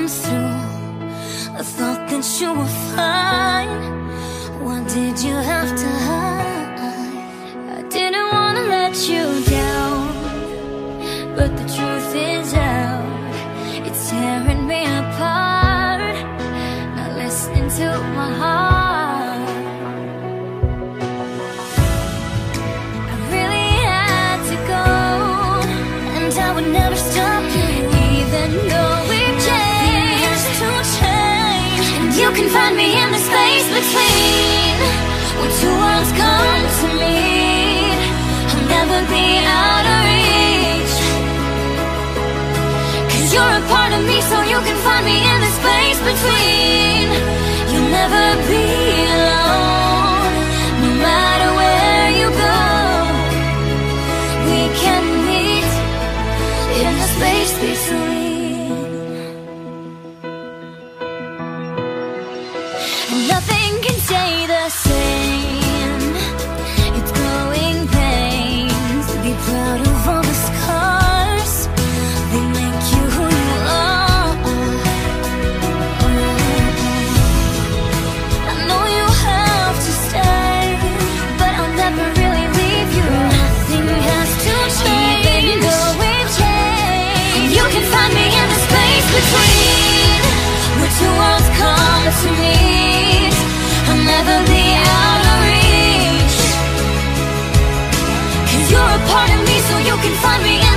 comes through, I thought that you were fine. Why did you have to hide? I didn't wanna let you down, but the truth is out. It's tearing me apart, not listening to my heart. I really had to go, and I would never stop you, even though we've changed to change. And you can find me in the space between, where two worlds come to meet. I'll never be out of reach, 'cause you're a part of me, so you can find me in the space between. You'll never be alone, no matter where you go. We can meet in the space between. Nothing can stay the same. It's growing pains to be proud of all the scars. They make you who you are. I know you have to stay, but I'll never really leave you. Nothing has to change, even though we've changed. You can find me in the space between, where two worlds come to meet. I'll never be out of reach, 'cause you're a part of me, so you can find me